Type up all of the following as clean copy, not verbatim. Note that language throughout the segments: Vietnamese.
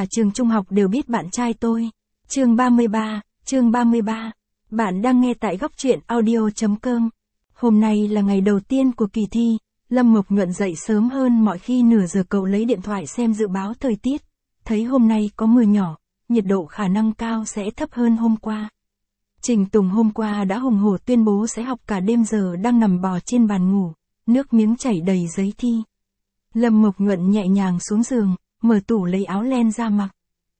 Cả trường trung học đều biết bạn trai tôi. Chương 33. Bạn đang nghe tại góc truyện audio.com. Hôm nay là ngày đầu tiên của kỳ thi. Lâm Mộc Nhuận dậy sớm hơn mọi khi nửa giờ. Cậu lấy điện thoại xem dự báo thời tiết. Thấy hôm nay có mưa nhỏ, nhiệt độ khả năng cao sẽ thấp hơn hôm qua. Trình Tùng hôm qua đã hùng hổ tuyên bố sẽ học cả đêm, giờ đang nằm bò trên bàn ngủ, nước miếng chảy đầy giấy thi. Lâm Mộc Nhuận nhẹ nhàng xuống giường, mở tủ lấy áo len ra mặc.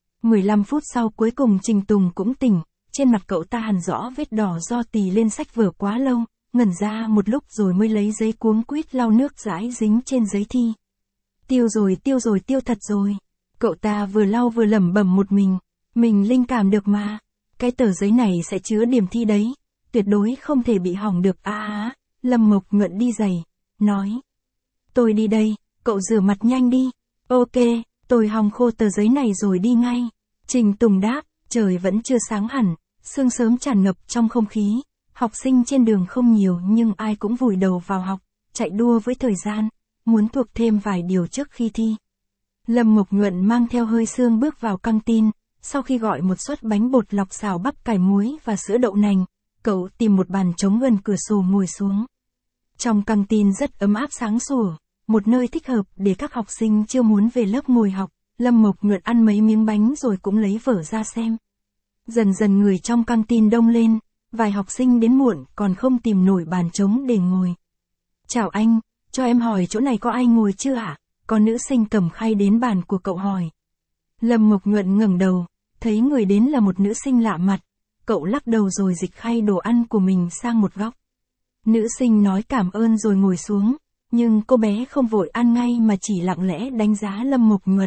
15 phút sau cuối cùng Trình Tùng cũng tỉnh, trên mặt cậu ta hằn rõ vết đỏ do tì lên sách vở quá lâu, ngẩn ra một lúc rồi mới lấy giấy cuống quýt lau nước dãi dính trên giấy thi. Tiêu thật rồi. Cậu ta vừa lau vừa lẩm bẩm một mình linh cảm được mà. Cái tờ giấy này sẽ chứa điểm thi đấy, tuyệt đối không thể bị hỏng được. Lâm Mộc Nhuận đi giày, nói. Tôi đi đây, cậu rửa mặt nhanh đi. Ok, tôi hong khô tờ giấy này rồi đi ngay. Trình Tùng đáp, trời vẫn chưa sáng hẳn, sương sớm tràn ngập trong không khí. Học sinh trên đường không nhiều nhưng ai cũng vùi đầu vào học, chạy đua với thời gian, muốn thuộc thêm vài điều trước khi thi. Lâm Mộc Nhuận mang theo hơi sương bước vào căng tin, sau khi gọi một suất bánh bột lọc xào bắp cải muối và sữa đậu nành, cậu tìm một bàn trống gần cửa sổ ngồi xuống. Trong căng tin rất ấm áp sáng sủa, một nơi thích hợp để các học sinh chưa muốn về lớp ngồi học. Lâm Mộc Nhuận ăn mấy miếng bánh rồi cũng lấy vở ra xem. Dần dần người trong căng tin đông lên, vài học sinh đến muộn còn không tìm nổi bàn trống để ngồi. Chào anh, cho em hỏi chỗ này có ai ngồi chưa ạ? Có nữ sinh cầm khay đến bàn của cậu hỏi. Lâm Mộc Nhuận ngẩng đầu, thấy người đến là một nữ sinh lạ mặt. Cậu lắc đầu rồi dịch khay đồ ăn của mình sang một góc. Nữ sinh nói cảm ơn rồi ngồi xuống, nhưng cô bé không vội ăn ngay mà chỉ lặng lẽ đánh giá Lâm Mộc Nhuận.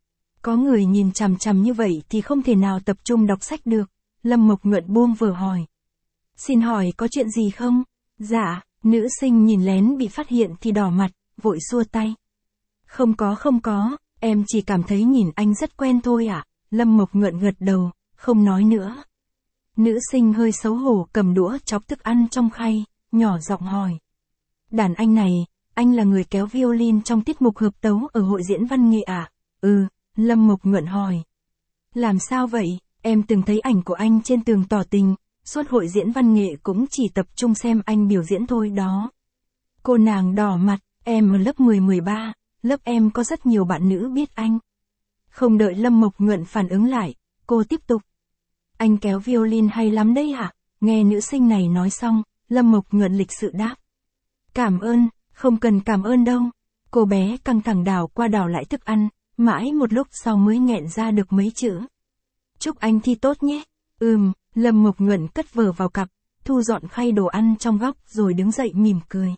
Có người nhìn chằm chằm như vậy thì không thể nào tập trung đọc sách được. Lâm Mộc Nhuận buông vở hỏi. Xin hỏi có chuyện gì không? Dạ, nữ sinh nhìn lén bị phát hiện thì đỏ mặt, vội xua tay. Không có, em chỉ cảm thấy nhìn anh rất quen thôi ạ. Lâm Mộc Nhuận gật đầu, không nói nữa. Nữ sinh hơi xấu hổ cầm đũa chọc thức ăn trong khay, nhỏ giọng hỏi. Đàn anh này, anh là người kéo violin trong tiết mục hợp tấu ở hội diễn văn nghệ à? Lâm Mộc Nhuận hỏi. Làm sao vậy, em từng thấy ảnh của anh trên tường tỏ tình, suốt hội diễn văn nghệ cũng chỉ tập trung xem anh biểu diễn thôi đó. Cô nàng đỏ mặt, em ở lớp 10-13, lớp em có rất nhiều bạn nữ biết anh. Không đợi Lâm Mộc Nhuận phản ứng lại, cô tiếp tục. Anh kéo violin hay lắm đấy hả? Nghe nữ sinh này nói xong, Lâm Mộc Nhuận lịch sự đáp. Cảm ơn, không cần cảm ơn đâu. Cô bé căng thẳng đảo qua đảo lại thức ăn, mãi một lúc sau mới nghẹn ra được mấy chữ. Chúc anh thi tốt nhé. Lâm Mộc Nhuận cất vở vào cặp, thu dọn khay đồ ăn trong góc rồi đứng dậy mỉm cười.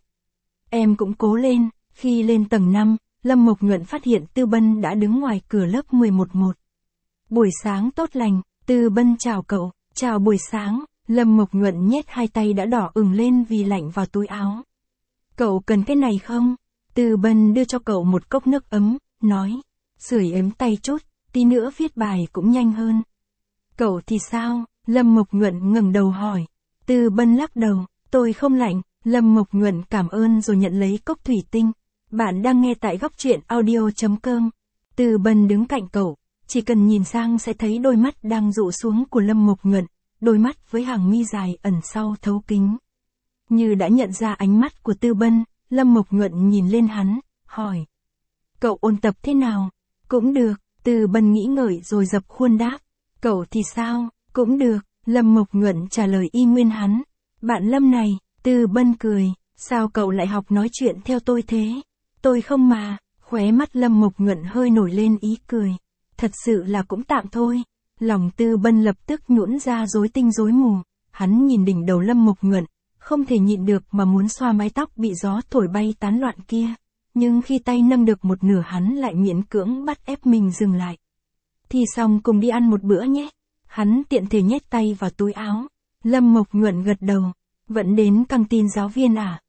Em cũng cố lên. Khi lên tầng 5, Lâm Mộc Nhuận phát hiện Tư Bân đã đứng ngoài cửa lớp 11-1. Buổi sáng tốt lành, Tư Bân chào cậu. Chào buổi sáng. Lâm Mộc Nhuận nhét hai tay đã đỏ ửng lên vì lạnh vào túi áo. Cậu cần cái này không? Tư Bân đưa cho cậu một cốc nước ấm, nói. Sưởi ấm tay chút, tí nữa viết bài cũng nhanh hơn. Cậu thì sao? Lâm Mộc Nhuận ngẩng đầu hỏi. Tư Bân lắc đầu, tôi không lạnh. Lâm Mộc Nhuận cảm ơn rồi nhận lấy cốc thủy tinh. Bạn đang nghe tại góc truyện audio.com. Tư Bân đứng cạnh cậu, chỉ cần nhìn sang sẽ thấy đôi mắt đang dụ xuống của Lâm Mộc Nhuận, đôi mắt với hàng mi dài ẩn sau thấu kính. Như đã nhận ra ánh mắt của Tư Bân, Lâm Mộc Nhuận nhìn lên hắn, hỏi. Cậu ôn tập thế nào? Cũng được, Tư Bân nghĩ ngợi rồi dập khuôn đáp. Cậu thì sao? Cũng được, Lâm Mộc Nhuận trả lời y nguyên hắn. Bạn Lâm này, Tư Bân cười, sao cậu lại học nói chuyện theo tôi thế? Tôi không mà, khóe mắt Lâm Mộc Nhuận hơi nổi lên ý cười. Thật sự là cũng tạm thôi. Lòng Tư Bân lập tức nhũn ra rối tinh rối mù. Hắn nhìn đỉnh đầu Lâm Mộc Nhuận, không thể nhịn được mà muốn xoa mái tóc bị gió thổi bay tán loạn kia. Nhưng khi tay nâng được một nửa hắn lại miễn cưỡng bắt ép mình dừng lại. Thì xong cùng đi ăn một bữa nhé. Hắn tiện thể nhét tay vào túi áo. Lâm Mộc Nhuận gật đầu. Vẫn đến căng tin giáo viên à?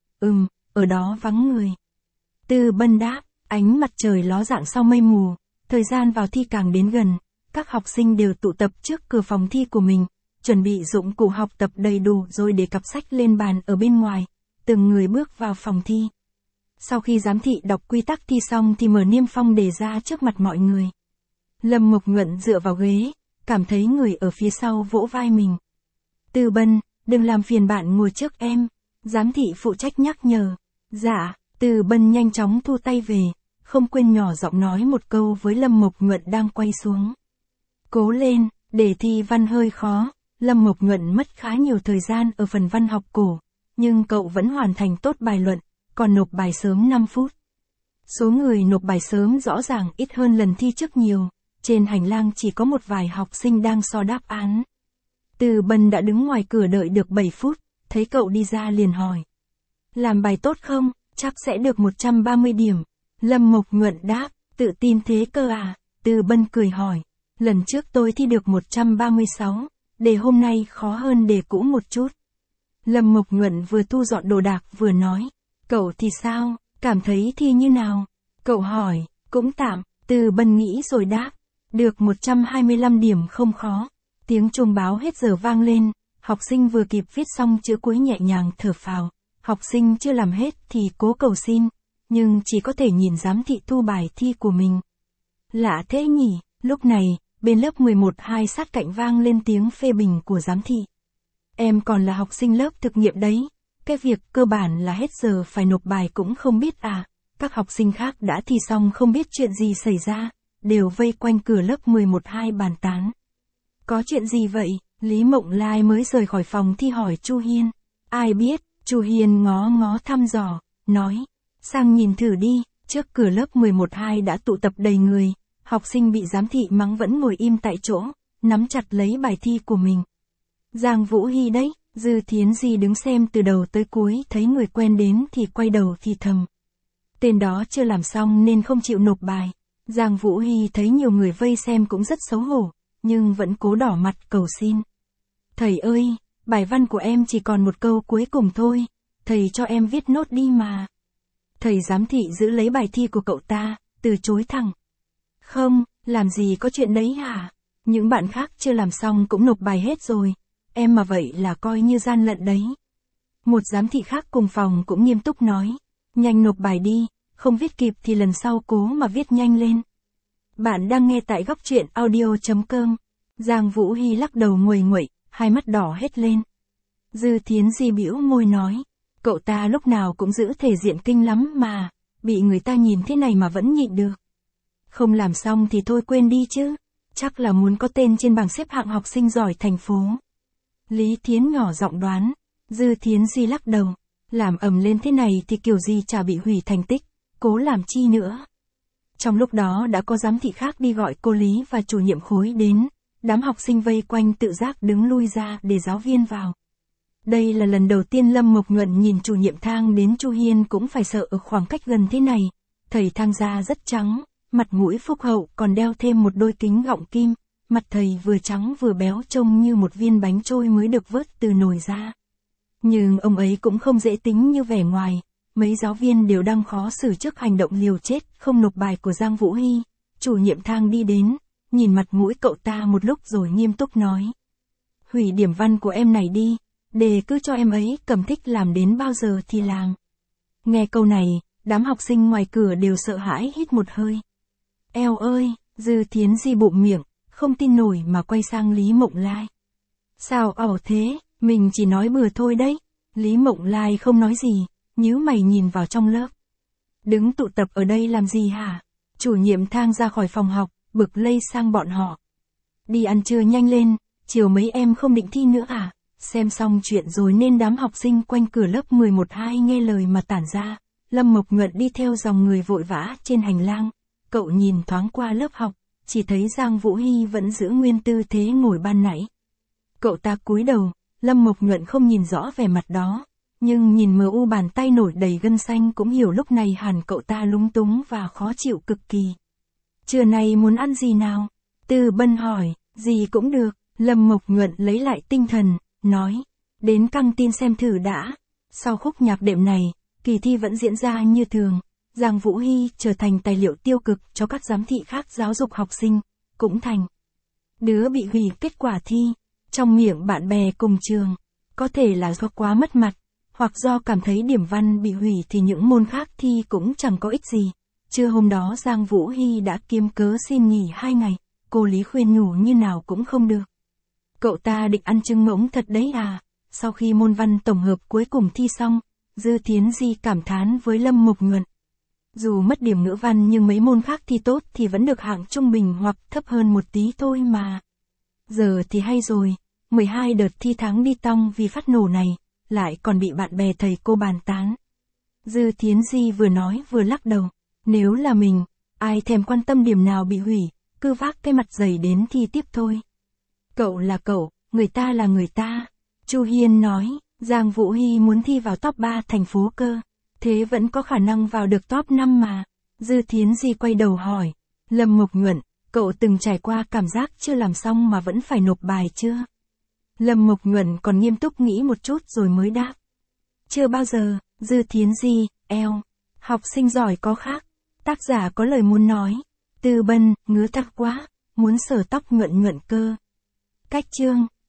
Ở đó vắng người. Tư Bân đáp, ánh mặt trời ló dạng sau mây mù. Thời gian vào thi càng đến gần. Các học sinh đều tụ tập trước cửa phòng thi của mình. Chuẩn bị dụng cụ học tập đầy đủ rồi để cặp sách lên bàn ở bên ngoài. Từng người bước vào phòng thi. Sau khi giám thị đọc quy tắc thi xong thì mở niêm phong đề ra trước mặt mọi người. Lâm Mộc Nhuận dựa vào ghế, cảm thấy người ở phía sau vỗ vai mình. Từ Bân, đừng làm phiền bạn ngồi trước em. Giám thị phụ trách nhắc nhở. Dạ, Từ Bân nhanh chóng thu tay về, không quên nhỏ giọng nói một câu với Lâm Mộc Nhuận đang quay xuống. Cố lên, đề thi văn hơi khó. Lâm Mộc Nhuận mất khá nhiều thời gian ở phần văn học cổ, nhưng cậu vẫn hoàn thành tốt bài luận, còn nộp bài sớm 5 phút. Số người nộp bài sớm rõ ràng ít hơn lần thi trước nhiều, trên hành lang chỉ có một vài học sinh đang so đáp án. Từ Bân đã đứng ngoài cửa đợi được 7 phút, thấy cậu đi ra liền hỏi. Làm bài tốt không? Chắc sẽ được 130 điểm. Lâm Mộc Nhuận đáp, tự tin thế cơ à? Từ Bân cười hỏi. Lần trước tôi thi được 136, đề hôm nay khó hơn đề cũ một chút. Lâm Mộc Nhuận vừa thu dọn đồ đạc vừa nói. Cậu thì sao? Cảm thấy thi như nào? Cậu hỏi, cũng tạm. Từ Bân nghĩ rồi đáp. Được 125 điểm không khó. Tiếng chuông báo hết giờ vang lên, học sinh vừa kịp viết xong chữ cuối nhẹ nhàng thở phào. Học sinh chưa làm hết thì cố cầu xin, nhưng chỉ có thể nhìn giám thị thu bài thi của mình. Lạ thế nhỉ, lúc này, bên lớp 11-2 sát cạnh vang lên tiếng phê bình của giám thị. Em còn là học sinh lớp thực nghiệm đấy, cái việc cơ bản là hết giờ phải nộp bài cũng không biết à. Các học sinh khác đã thi xong không biết chuyện gì xảy ra, đều vây quanh cửa lớp 11-2 bàn tán. Có chuyện gì vậy? Lý Mộng Lai mới rời khỏi phòng thi hỏi Chu Hiên. Ai biết? Chu Hiên ngó ngó thăm dò, nói. Sang nhìn thử đi, trước cửa lớp 11-2 đã tụ tập đầy người, học sinh bị giám thị mắng vẫn ngồi im tại chỗ, nắm chặt lấy bài thi của mình. Giang Vũ Hy đấy, Dư Thiến Di đứng xem từ đầu tới cuối thấy người quen đến thì quay đầu thì thầm. Tên đó chưa làm xong nên không chịu nộp bài. Giang Vũ Hy thấy nhiều người vây xem cũng rất xấu hổ, nhưng vẫn cố đỏ mặt cầu xin. Thầy ơi, bài văn của em chỉ còn một câu cuối cùng thôi, thầy cho em viết nốt đi mà. Thầy giám thị giữ lấy bài thi của cậu ta, từ chối thẳng. Không, làm gì có chuyện đấy hả? Những bạn khác chưa làm xong cũng nộp bài hết rồi, em mà vậy là coi như gian lận đấy. Một giám thị khác cùng phòng cũng nghiêm túc nói, nhanh nộp bài đi, không viết kịp thì lần sau cố mà viết nhanh lên. Bạn đang nghe tại góc truyện audio.com. Giang Vũ Hy lắc đầu nguầy nguậy, hai mắt đỏ hết lên. Dư Thiến Di bĩu môi nói, cậu ta lúc nào cũng giữ thể diện kinh lắm mà, bị người ta nhìn thế này mà vẫn nhịn được. Không làm xong thì thôi quên đi chứ, chắc là muốn có tên trên bảng xếp hạng học sinh giỏi thành phố. Lý Thiến nhỏ giọng đoán, Dư Thiến Di lắc đầu, làm ầm lên thế này thì kiểu gì chả bị hủy thành tích, cố làm chi nữa. Trong lúc đó đã có giám thị khác đi gọi cô Lý và chủ nhiệm khối đến, đám học sinh vây quanh tự giác đứng lui ra để giáo viên vào. Đây là lần đầu tiên Lâm Mộc Nhuận nhìn chủ nhiệm Thang đến Chu Hiên cũng phải sợ ở khoảng cách gần thế này. Thầy Thang da rất trắng, mặt mũi phúc hậu còn đeo thêm một đôi kính gọng kim, mặt thầy vừa trắng vừa béo trông như một viên bánh trôi mới được vớt từ nồi ra. Nhưng ông ấy cũng không dễ tính như vẻ ngoài, mấy giáo viên đều đang khó xử trước hành động liều chết không nộp bài của Giang Vũ Hy. Chủ nhiệm Thang đi đến, nhìn mặt mũi cậu ta một lúc rồi nghiêm túc nói. Hủy điểm văn của em này đi, đề cứ cho em ấy cầm thích làm đến bao giờ thì làm. Nghe câu này, đám học sinh ngoài cửa đều sợ hãi hít một hơi. Eo ơi, Dư Thiến Di bụm miệng, không tin nổi mà quay sang Lý Mộng Lai. Sao ảo thế, mình chỉ nói bừa thôi đấy. Lý Mộng Lai không nói gì, nhíu mày nhìn vào trong lớp. Đứng tụ tập ở đây làm gì hả? Chủ nhiệm Thang ra khỏi phòng học, bực lây sang bọn họ. Đi ăn trưa nhanh lên, chiều mấy em không định thi nữa à? Xem xong chuyện rồi nên đám học sinh quanh cửa lớp 11-2 nghe lời mà tản ra. Lâm Mộc Nhuận đi theo dòng người vội vã trên hành lang. Cậu nhìn thoáng qua lớp học, chỉ thấy Giang Vũ Hy vẫn giữ nguyên tư thế ngồi ban nãy. Cậu ta cúi đầu, Lâm Mộc Nhuận không nhìn rõ vẻ mặt đó, nhưng nhìn mờ u bàn tay nổi đầy gân xanh cũng hiểu lúc này hẳn cậu ta lúng túng và khó chịu cực kỳ. Trưa nay muốn ăn gì nào? Từ Bân hỏi, gì cũng được. Lâm Mộc Nhuận lấy lại tinh thần, nói, đến căng tin xem thử đã. Sau khúc nhạc đệm này, kỳ thi vẫn diễn ra như thường. Giang Vũ Hy trở thành tài liệu tiêu cực cho các giám thị khác giáo dục học sinh, cũng thành đứa bị hủy kết quả thi. Trong miệng bạn bè cùng trường, có thể là do quá mất mặt, hoặc do cảm thấy điểm văn bị hủy thì những môn khác thi cũng chẳng có ích gì. Trưa hôm đó Giang Vũ Hy đã kiếm cớ xin nghỉ 2 ngày. cô Lý khuyên nhủ như nào cũng không được. Cậu ta định ăn trứng ngỗng thật đấy à? Sau khi môn văn tổng hợp cuối cùng thi xong, Dư Thiến Di cảm thán với Lâm Mộc Nhuận. Dù mất điểm ngữ văn nhưng mấy môn khác thi tốt thì vẫn được hạng trung bình hoặc thấp hơn một tí thôi mà. Giờ thì hay rồi, 12 đợt thi tháng đi tong vì phát nổ này, lại còn bị bạn bè thầy cô bàn tán. Dư Thiến Di vừa nói vừa lắc đầu, nếu là mình, ai thèm quan tâm điểm nào bị hủy, cứ vác cái mặt dày đến thi tiếp thôi. Cậu là cậu, người ta là người ta. Chu Hiên nói, Giang Vũ Hy muốn thi vào top 3 thành phố cơ. Thế vẫn có khả năng vào được top 5 mà. Dư Thiến Di quay đầu hỏi, Lâm Mộc Nhuận, cậu từng trải qua cảm giác chưa làm xong mà vẫn phải nộp bài chưa? Lâm Mộc Nhuận còn nghiêm túc nghĩ một chút rồi mới đáp. Chưa bao giờ. Dư Thiến Di, eo. Học sinh giỏi có khác. Tác giả có lời muốn nói. Tư Bân, ngứa tắc quá, muốn sờ tóc Nhuận Nhuận cơ. Cách chương.